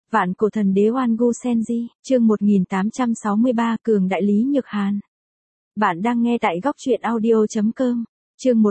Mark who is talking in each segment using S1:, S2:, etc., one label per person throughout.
S1: Vạn cổ thần đế Oan Gu Senji, chương 1863, Cường đại Lý Nhược Hàn. Bạn đang nghe tại góc truyện audio.com. Chương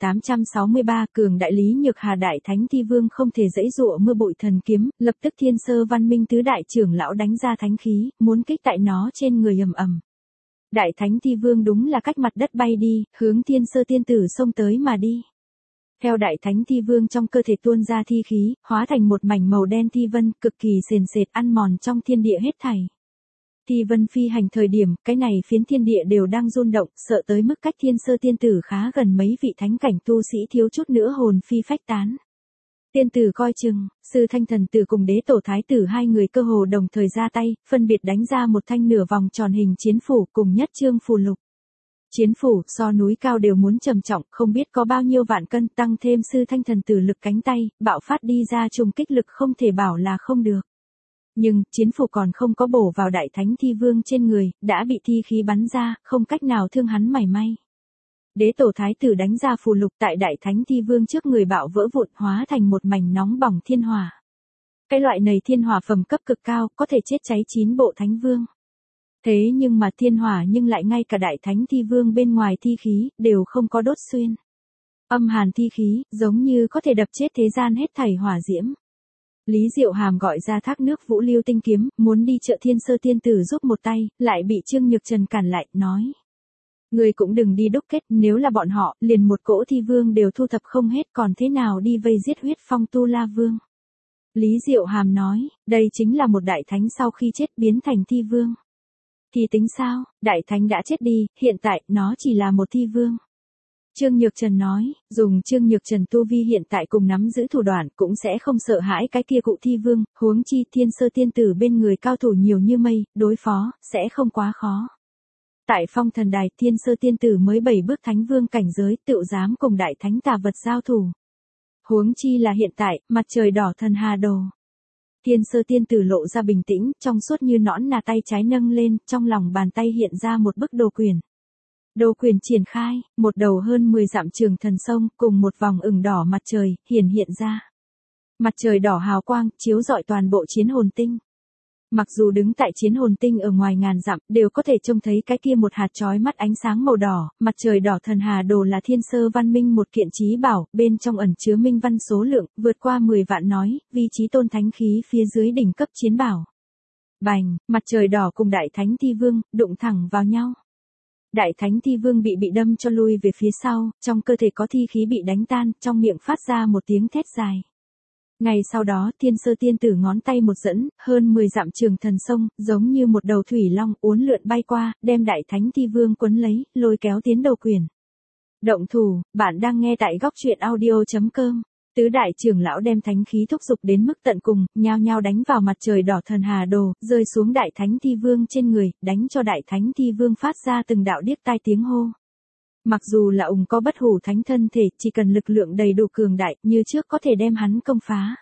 S1: 1863, Cường đại Lý Nhược Hà. Đại thánh thi vương không thể dãy dụa mưa bụi thần kiếm, lập tức Thiên Sơ Văn Minh tứ đại trưởng lão đánh ra thánh khí, muốn kích tại nó trên người ầm ầm. Đại thánh thi vương đúng là cách mặt đất bay đi, hướng Thiên Sơ tiên tử xông tới mà đi. Theo đại thánh thi vương trong cơ thể tuôn ra thi khí, hóa thành một mảnh màu đen thi vân, cực kỳ sền sệt ăn mòn trong thiên địa hết thảy. Thi vân phi hành thời điểm, cái này phiến thiên địa đều đang rung động, sợ tới mức cách Thiên Sơ tiên tử khá gần mấy vị thánh cảnh tu sĩ thiếu chút nữa hồn phi phách tán. Tiên tử coi chừng, sư thanh thần tử cùng đế tổ thái tử hai người cơ hồ đồng thời ra tay, phân biệt đánh ra một thanh nửa vòng tròn hình chiến phủ cùng nhất chương phù lục. Chiến phủ so núi cao đều muốn trầm trọng, không biết có bao nhiêu vạn cân, tăng thêm sư thanh thần tử lực cánh tay, bạo phát đi ra trùng kích lực không thể bảo là không được. Nhưng, chiến phủ còn không có bổ vào đại thánh thi vương trên người, đã bị thi khí bắn ra, không cách nào thương hắn mảy may. Đế tổ thái tử đánh ra phù lục tại đại thánh thi vương trước người bạo vỡ vụn, hóa thành một mảnh nóng bỏng thiên hỏa. Cái loại này thiên hỏa phẩm cấp cực cao, có thể chết cháy 9 bộ thánh vương. Thế nhưng mà thiên hỏa nhưng lại ngay cả đại thánh thi vương bên ngoài thi khí, đều không có đốt xuyên. Âm hàn thi khí, giống như có thể đập chết thế gian hết thảy hỏa diễm. Lý Diệu Hàm gọi ra thác nước Vũ Lưu tinh kiếm, muốn đi trợ Thiên Sơ tiên tử giúp một tay, lại bị Trương Nhược Trần cản lại, nói. Người cũng đừng đi đúc kết, nếu là bọn họ, liền một cỗ thi vương đều thu thập không hết, còn thế nào đi vây giết huyết phong tu la vương. Lý Diệu Hàm nói, đây chính là một đại thánh sau khi chết biến thành thi vương. Thì tính sao, đại thánh đã chết đi, hiện tại, nó chỉ là một thi vương. Trương Nhược Trần nói, dùng Trương Nhược Trần tu vi hiện tại cùng nắm giữ thủ đoạn cũng sẽ không sợ hãi cái kia cụ thi vương, huống chi Thiên Sơ tiên tử bên người cao thủ nhiều như mây, đối phó, sẽ không quá khó. Tại Phong Thần Đài, Thiên Sơ tiên tử mới 7 bước thánh vương cảnh giới, tựu dám cùng đại thánh tà vật giao thủ. Huống chi là hiện tại, mặt trời đỏ thần hà đồ. Thiên Sơ tiên tử lộ ra bình tĩnh, trong suốt như nõn nà tay trái nâng lên, trong lòng bàn tay hiện ra một bức đồ quyển. Đồ quyển triển khai, một đầu hơn 10 dặm trường thần sông, cùng một vòng ửng đỏ mặt trời, hiện ra. Mặt trời đỏ hào quang, chiếu rọi toàn bộ chiến hồn tinh. Mặc dù đứng tại chiến hồn tinh ở ngoài ngàn dặm, đều có thể trông thấy cái kia một hạt chói mắt ánh sáng màu đỏ, mặt trời đỏ thần hà đồ là Thiên Sơ Văn Minh một kiện chí bảo, bên trong ẩn chứa minh văn số lượng, vượt qua 10 vạn nói, vi chí tôn thánh khí phía dưới đỉnh cấp chiến bảo. Bành, mặt trời đỏ cùng đại thánh thi vương, đụng thẳng vào nhau. Đại thánh thi vương bị đâm cho lui về phía sau, trong cơ thể có thi khí bị đánh tan, trong miệng phát ra một tiếng thét dài. Ngày sau đó, Thiên Sơ tiên tử ngón tay một dẫn, hơn 10 dặm trường thần sông, giống như một đầu thủy long uốn lượn bay qua, đem đại thánh thi vương quấn lấy, lôi kéo tiến đầu quyển. Động thủ, bạn đang nghe tại góc truyện audio.com. Tứ đại trưởng lão đem thánh khí thúc dục đến mức tận cùng, nhao nhao đánh vào mặt trời đỏ thần hà đồ, rơi xuống đại thánh thi vương trên người, đánh cho đại thánh thi vương phát ra từng đạo điếc tai tiếng hô. Mặc dù là ủng có bất hủ thánh thân thể, chỉ cần lực lượng đầy đủ cường đại, như trước có thể đem hắn công phá.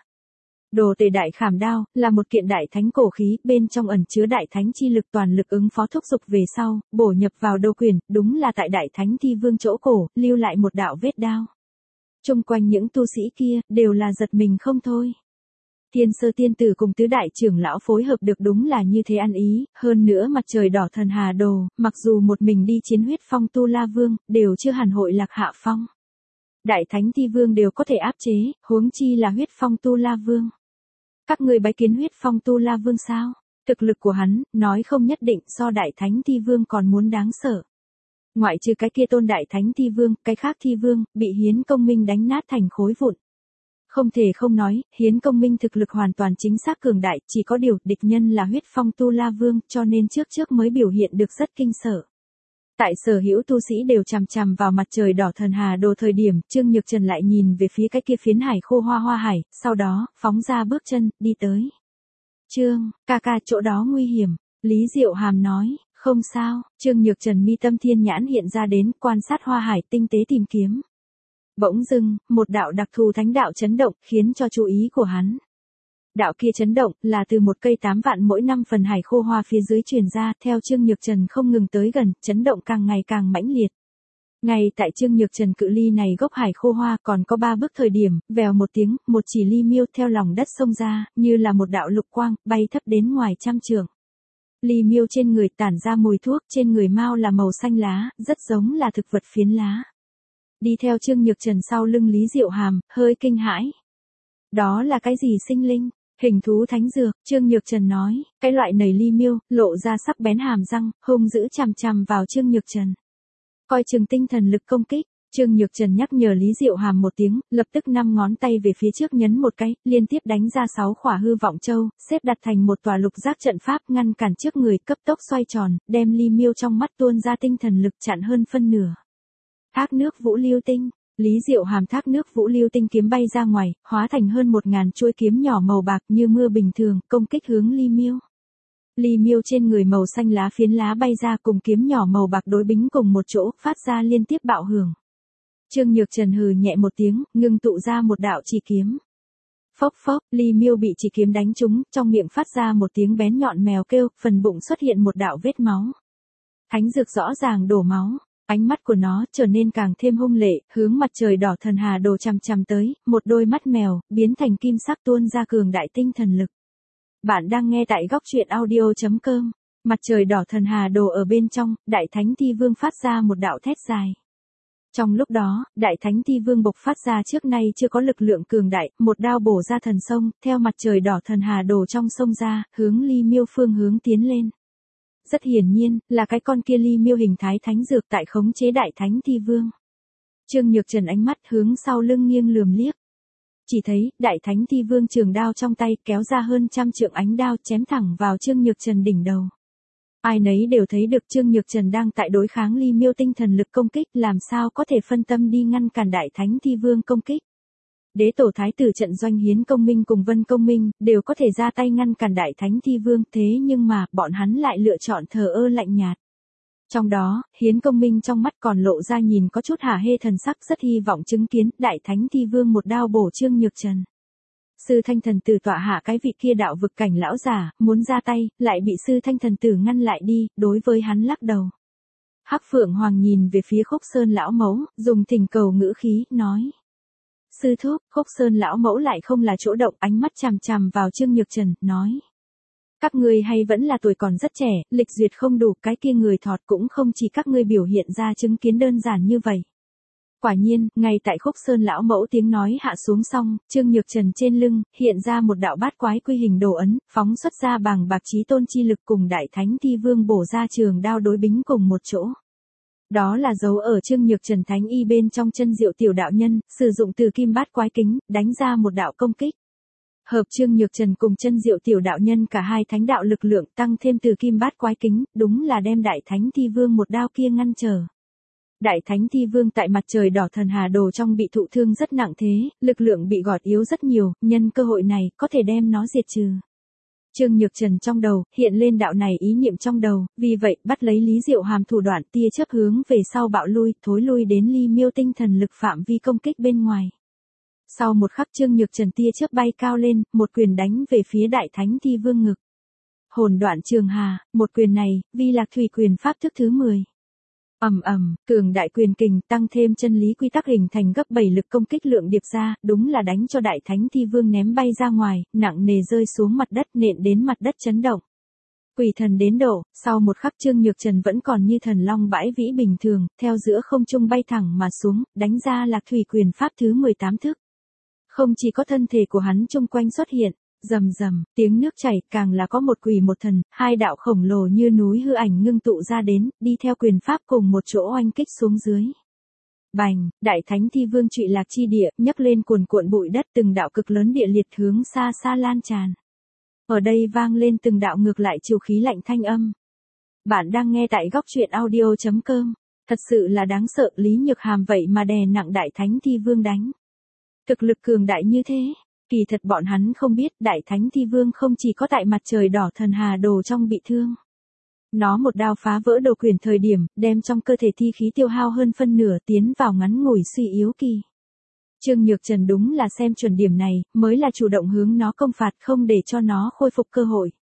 S1: Đồ tề đại khảm đao, là một kiện đại thánh cổ khí, bên trong ẩn chứa đại thánh chi lực toàn lực ứng phó thúc dục về sau, bổ nhập vào đồ quyển, đúng là tại đại thánh thi vương chỗ cổ, lưu lại một đạo vết đao. Chung quanh những tu sĩ kia, đều là giật mình không thôi. Thiên Sơ tiên tử cùng tứ đại trưởng lão phối hợp được đúng là như thế ăn ý, hơn nữa mặt trời đỏ thần hà đồ, mặc dù một mình đi chiến huyết phong tu la vương, đều chưa hẳn hội lạc hạ phong. Đại thánh thi vương đều có thể áp chế, huống chi là huyết phong tu la vương. Các người bái kiến huyết phong tu la vương sao? Thực lực của hắn, nói không nhất định so đại thánh thi vương còn muốn đáng sợ. Ngoại trừ cái kia tôn đại thánh thi vương, cái khác thi vương, bị Hiến Công Minh đánh nát thành khối vụn. Không thể không nói, Hiến Công Minh thực lực hoàn toàn chính xác cường đại, chỉ có điều, địch nhân là huyết phong tu la vương, cho nên trước mới biểu hiện được rất kinh sợ. Tại sở hữu tu sĩ đều chằm chằm vào mặt trời đỏ thần hà đồ thời điểm, Trương Nhược Trần lại nhìn về phía cái kia phiến hải khô hoa hải, sau đó, phóng ra bước chân, đi tới. Trương, ca chỗ đó nguy hiểm, Lý Diệu Hàm nói. Không sao, Trương Nhược Trần mi tâm thiên nhãn hiện ra đến, quan sát hoa hải tinh tế tìm kiếm. Bỗng dưng, một đạo đặc thù thánh đạo chấn động, khiến cho chú ý của hắn. Đạo kia chấn động, là từ một cây 8 vạn mỗi năm phần hải khô hoa phía dưới truyền ra, theo Trương Nhược Trần không ngừng tới gần, chấn động càng ngày càng mãnh liệt. Ngay tại Trương Nhược Trần cự ly này gốc hải khô hoa còn có 3 bước thời điểm, vèo một tiếng, một chỉ ly miêu theo lòng đất xông ra, như là một đạo lục quang, bay thấp đến ngoài trăm trượng. Ly miêu trên người tản ra mùi thuốc, trên người mao là màu xanh lá, rất giống là thực vật phiến lá. Đi theo Trương Nhược Trần sau lưng Lý Diệu Hàm, hơi kinh hãi. Đó là cái gì sinh linh? Hình thú thánh dược, Trương Nhược Trần nói, cái loại nầy ly miêu, lộ ra sắc bén hàm răng, hung dữ chằm chằm vào Trương Nhược Trần. Coi chừng tinh thần lực công kích, Trương Nhược Trần nhắc nhở Lý Diệu Hàm một tiếng, lập tức 5 ngón tay về phía trước nhấn một cái, liên tiếp đánh ra 6 khỏa hư vọng châu, xếp đặt thành một tòa lục giác trận pháp ngăn cản trước người, cấp tốc xoay tròn, đem ly miêu trong mắt tuôn ra tinh thần lực chặn hơn phân nửa. Thác nước vũ lưu tinh, Lý Diệu Hàm thác nước vũ lưu tinh kiếm bay ra ngoài, hóa thành hơn 1000 chuôi kiếm nhỏ màu bạc như mưa bình thường, công kích hướng ly miêu. Ly miêu trên người màu xanh lá phiến lá bay ra cùng kiếm nhỏ màu bạc đối bính cùng một chỗ, phát ra liên tiếp bạo hưởng. Trương Nhược Trần hừ nhẹ một tiếng, ngưng tụ ra một đạo chỉ kiếm. Phốc phốc, ly miêu bị chỉ kiếm đánh trúng, trong miệng phát ra một tiếng bén nhọn mèo kêu, phần bụng xuất hiện một đạo vết máu. Thánh dược rõ ràng đổ máu, ánh mắt của nó trở nên càng thêm hung lệ, hướng mặt trời đỏ thần hà đồ chằm chằm tới, một đôi mắt mèo, biến thành kim sắc tuôn ra cường đại tinh thần lực. Bạn đang nghe tại góc truyện audio.com. Mặt trời đỏ thần hà đồ ở bên trong, Đại Thánh Thi Vương phát ra một đạo thét dài. Trong lúc đó, Đại Thánh Thi Vương bộc phát ra trước nay chưa có lực lượng cường đại, một đao bổ ra thần sông, theo mặt trời đỏ thần hà đồ trong sông ra, hướng ly miêu phương hướng tiến lên. Rất hiển nhiên, là cái con kia ly miêu hình thái thánh dược tại khống chế Đại Thánh Thi Vương. Trương Nhược Trần ánh mắt hướng sau lưng nghiêng lườm liếc. Chỉ thấy, Đại Thánh Thi Vương trường đao trong tay kéo ra hơn trăm trượng ánh đao chém thẳng vào Trương Nhược Trần đỉnh đầu. Ai nấy đều thấy được Trương Nhược Trần đang tại đối kháng ly miêu tinh thần lực công kích, làm sao có thể phân tâm đi ngăn cản Đại Thánh Thi Vương công kích. Đế tổ thái tử trận doanh Hiến Công Minh cùng Vân Công Minh, đều có thể ra tay ngăn cản Đại Thánh Thi Vương, thế nhưng mà, bọn hắn lại lựa chọn thờ ơ lạnh nhạt. Trong đó, Hiến Công Minh trong mắt còn lộ ra nhìn có chút hả hê thần sắc, rất hy vọng chứng kiến Đại Thánh Thi Vương một đao bổ Trương Nhược Trần. Sư Thanh Thần Tử tọa hạ cái vị kia đạo vực cảnh lão giả, muốn ra tay, lại bị Sư Thanh Thần Tử ngăn lại đi, đối với hắn lắc đầu. Hắc Phượng Hoàng nhìn về phía Khúc Sơn lão mẫu, dùng thỉnh cầu ngữ khí, nói. Sư thúc, Khúc Sơn lão mẫu lại không là chỗ động, ánh mắt chằm chằm vào Trương Nhược Trần, nói. Các ngươi hay vẫn là tuổi còn rất trẻ, lịch duyệt không đủ, cái kia người thọt cũng không chỉ các ngươi biểu hiện ra chứng kiến đơn giản như vậy. Quả nhiên, ngay tại Khúc Sơn lão mẫu tiếng nói hạ xuống xong, Trương Nhược Trần trên lưng, hiện ra một đạo bát quái quy hình đồ ấn, phóng xuất ra bằng bạc chí tôn chi lực cùng Đại Thánh Thi Vương bổ ra trường đao đối bính cùng một chỗ. Đó là dấu ở Trương Nhược Trần thánh y bên trong chân diệu tiểu đạo nhân, sử dụng từ kim bát quái kính, đánh ra một đạo công kích. Hợp Trương Nhược Trần cùng chân diệu tiểu đạo nhân cả hai thánh đạo lực lượng tăng thêm từ kim bát quái kính, đúng là đem Đại Thánh Thi Vương một đao kia ngăn trở. Đại Thánh Thi Vương tại mặt trời đỏ thần hà đồ trong bị thụ thương rất nặng thế, lực lượng bị gọt yếu rất nhiều, nhân cơ hội này, có thể đem nó diệt trừ. Trương Nhược Trần trong đầu, hiện lên đạo này ý niệm trong đầu, vì vậy, bắt lấy Lý Diệu Hàm thủ đoạn tia chớp hướng về sau bạo lui, thối lui đến ly miêu tinh thần lực phạm vi công kích bên ngoài. Sau một khắc Trương Nhược Trần tia chớp bay cao lên, một quyền đánh về phía Đại Thánh Thi Vương ngực. Hồn đoạn trường hà, một quyền này, vi lạc thủy quyền pháp thức thứ 10. Cường đại quyền kình tăng thêm chân lý quy tắc hình thành gấp 7 lực công kích lượng điệp ra, đúng là đánh cho Đại Thánh Thi Vương ném bay ra ngoài, nặng nề rơi xuống mặt đất nện đến mặt đất chấn động. Quỷ thần đến độ, sau một khắc Trương Nhược Trần vẫn còn như thần long bãi vĩ bình thường, theo giữa không trung bay thẳng mà xuống, đánh ra lạc thủy quyền pháp thứ 18 thức. Không chỉ có thân thể của hắn chung quanh xuất hiện, rầm rầm, tiếng nước chảy, càng là có một quỷ một thần, hai đạo khổng lồ như núi hư ảnh ngưng tụ ra đến, đi theo quyền pháp cùng một chỗ oanh kích xuống dưới. Bành, Đại Thánh Thi Vương trụy lạc chi địa, nhấc lên cuồn cuộn bụi đất, từng đạo cực lớn địa liệt hướng xa xa lan tràn. Ở đây vang lên từng đạo ngược lại chiều khí lạnh thanh âm. Bạn đang nghe tại góc truyện audio.com. Thật sự là đáng sợ, Lý Nhược Hàm vậy mà đè nặng Đại Thánh Thi Vương đánh. Thực lực cường đại như thế. Kỳ thật bọn hắn không biết Đại Thánh Thi Vương không chỉ có tại mặt trời đỏ thần hà đồ trong bị thương. Nó một đao phá vỡ đồ quyền thời điểm, đem trong cơ thể thi khí tiêu hao hơn phân nửa tiến vào ngắn ngủi suy yếu kỳ. Trương Nhược Trần đúng là xem chuẩn điểm này, mới là chủ động hướng nó công phạt không để cho nó khôi phục cơ hội.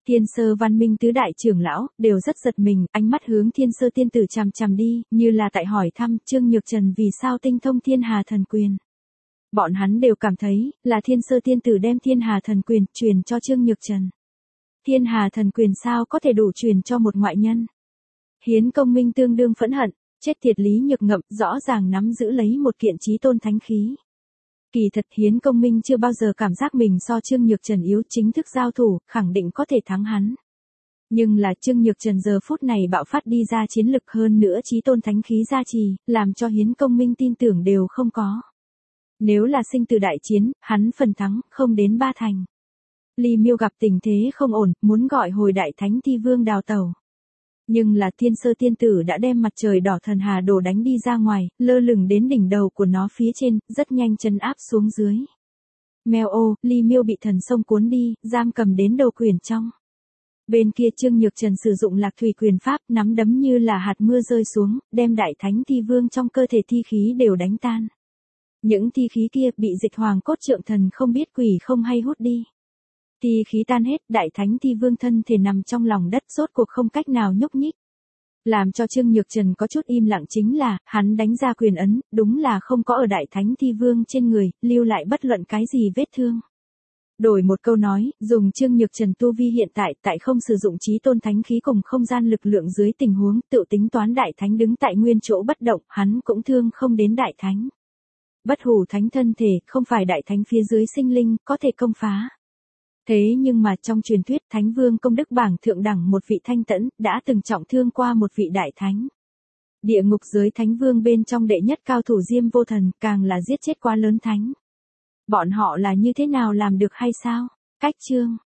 S1: Thiên Sơ Văn Minh tứ đại trưởng lão đều rất giật mình, ánh mắt hướng Thiên Sơ tiên tử chằm chằm đi, như là tại hỏi thăm Trương Nhược Trần vì sao tinh thông Thiên Hà thần quyền. Bọn hắn đều cảm thấy là Thiên Sơ tiên tử đem Thiên Hà thần quyền truyền cho Trương Nhược Trần. Thiên Hà thần quyền sao có thể đủ truyền cho một ngoại nhân? Hiến Công Minh tương đương phẫn hận, chết tiệt Lý Nhược Ngậm rõ ràng nắm giữ lấy một kiện chí tôn thánh khí. Kỳ thật Hiến Công Minh chưa bao giờ cảm giác mình so Trương Nhược Trần yếu, chính thức giao thủ, khẳng định có thể thắng hắn. Nhưng là Trương Nhược Trần giờ phút này bạo phát đi ra chiến lực hơn nữa chí tôn thánh khí gia trì, làm cho Hiến Công Minh tin tưởng đều không có. Nếu là sinh tử đại chiến, hắn phần thắng không đến 3 thành. Ly Miêu gặp tình thế không ổn, muốn gọi hồi Đại Thánh Thi Vương đào tẩu. Nhưng là Thiên Sơ tiên tử đã đem mặt trời đỏ thần hà đồ đánh đi ra ngoài, lơ lửng đến đỉnh đầu của nó phía trên, rất nhanh trấn áp xuống dưới. Mèo ô, Ly Miêu bị thần sông cuốn đi, giam cầm đến đầu quyển trong. Bên kia Trương Nhược Trần sử dụng Lạc Thủy quyền pháp, nắm đấm như là hạt mưa rơi xuống, đem Đại Thánh Thi Vương trong cơ thể thi khí đều đánh tan. Những thi khí kia bị Dịch Hoàng cốt trượng thần không biết quỷ không hay hút đi. Thi khí tan hết, Đại Thánh Thi Vương thân thể nằm trong lòng đất rốt cuộc không cách nào nhúc nhích. Làm cho Trương Nhược Trần có chút im lặng chính là, hắn đánh ra quyền ấn, đúng là không có ở Đại Thánh Thi Vương trên người, lưu lại bất luận cái gì vết thương. Đổi một câu nói, dùng Trương Nhược Trần tu vi hiện tại không sử dụng chí tôn thánh khí cùng không gian lực lượng dưới tình huống tự tính toán Đại Thánh đứng tại nguyên chỗ bất động, hắn cũng thương không đến Đại Thánh. Bất hủ thánh thân thể, không phải Đại Thánh phía dưới sinh linh, có thể công phá. Thế nhưng mà trong truyền thuyết Thánh Vương công đức bảng thượng đẳng một vị thanh tẫn, đã từng trọng thương qua một vị Đại Thánh. Địa ngục giới Thánh Vương bên trong đệ nhất cao thủ Diêm Vô Thần, càng là giết chết quá lớn Thánh. Bọn họ là như thế nào làm được hay sao? Cách chương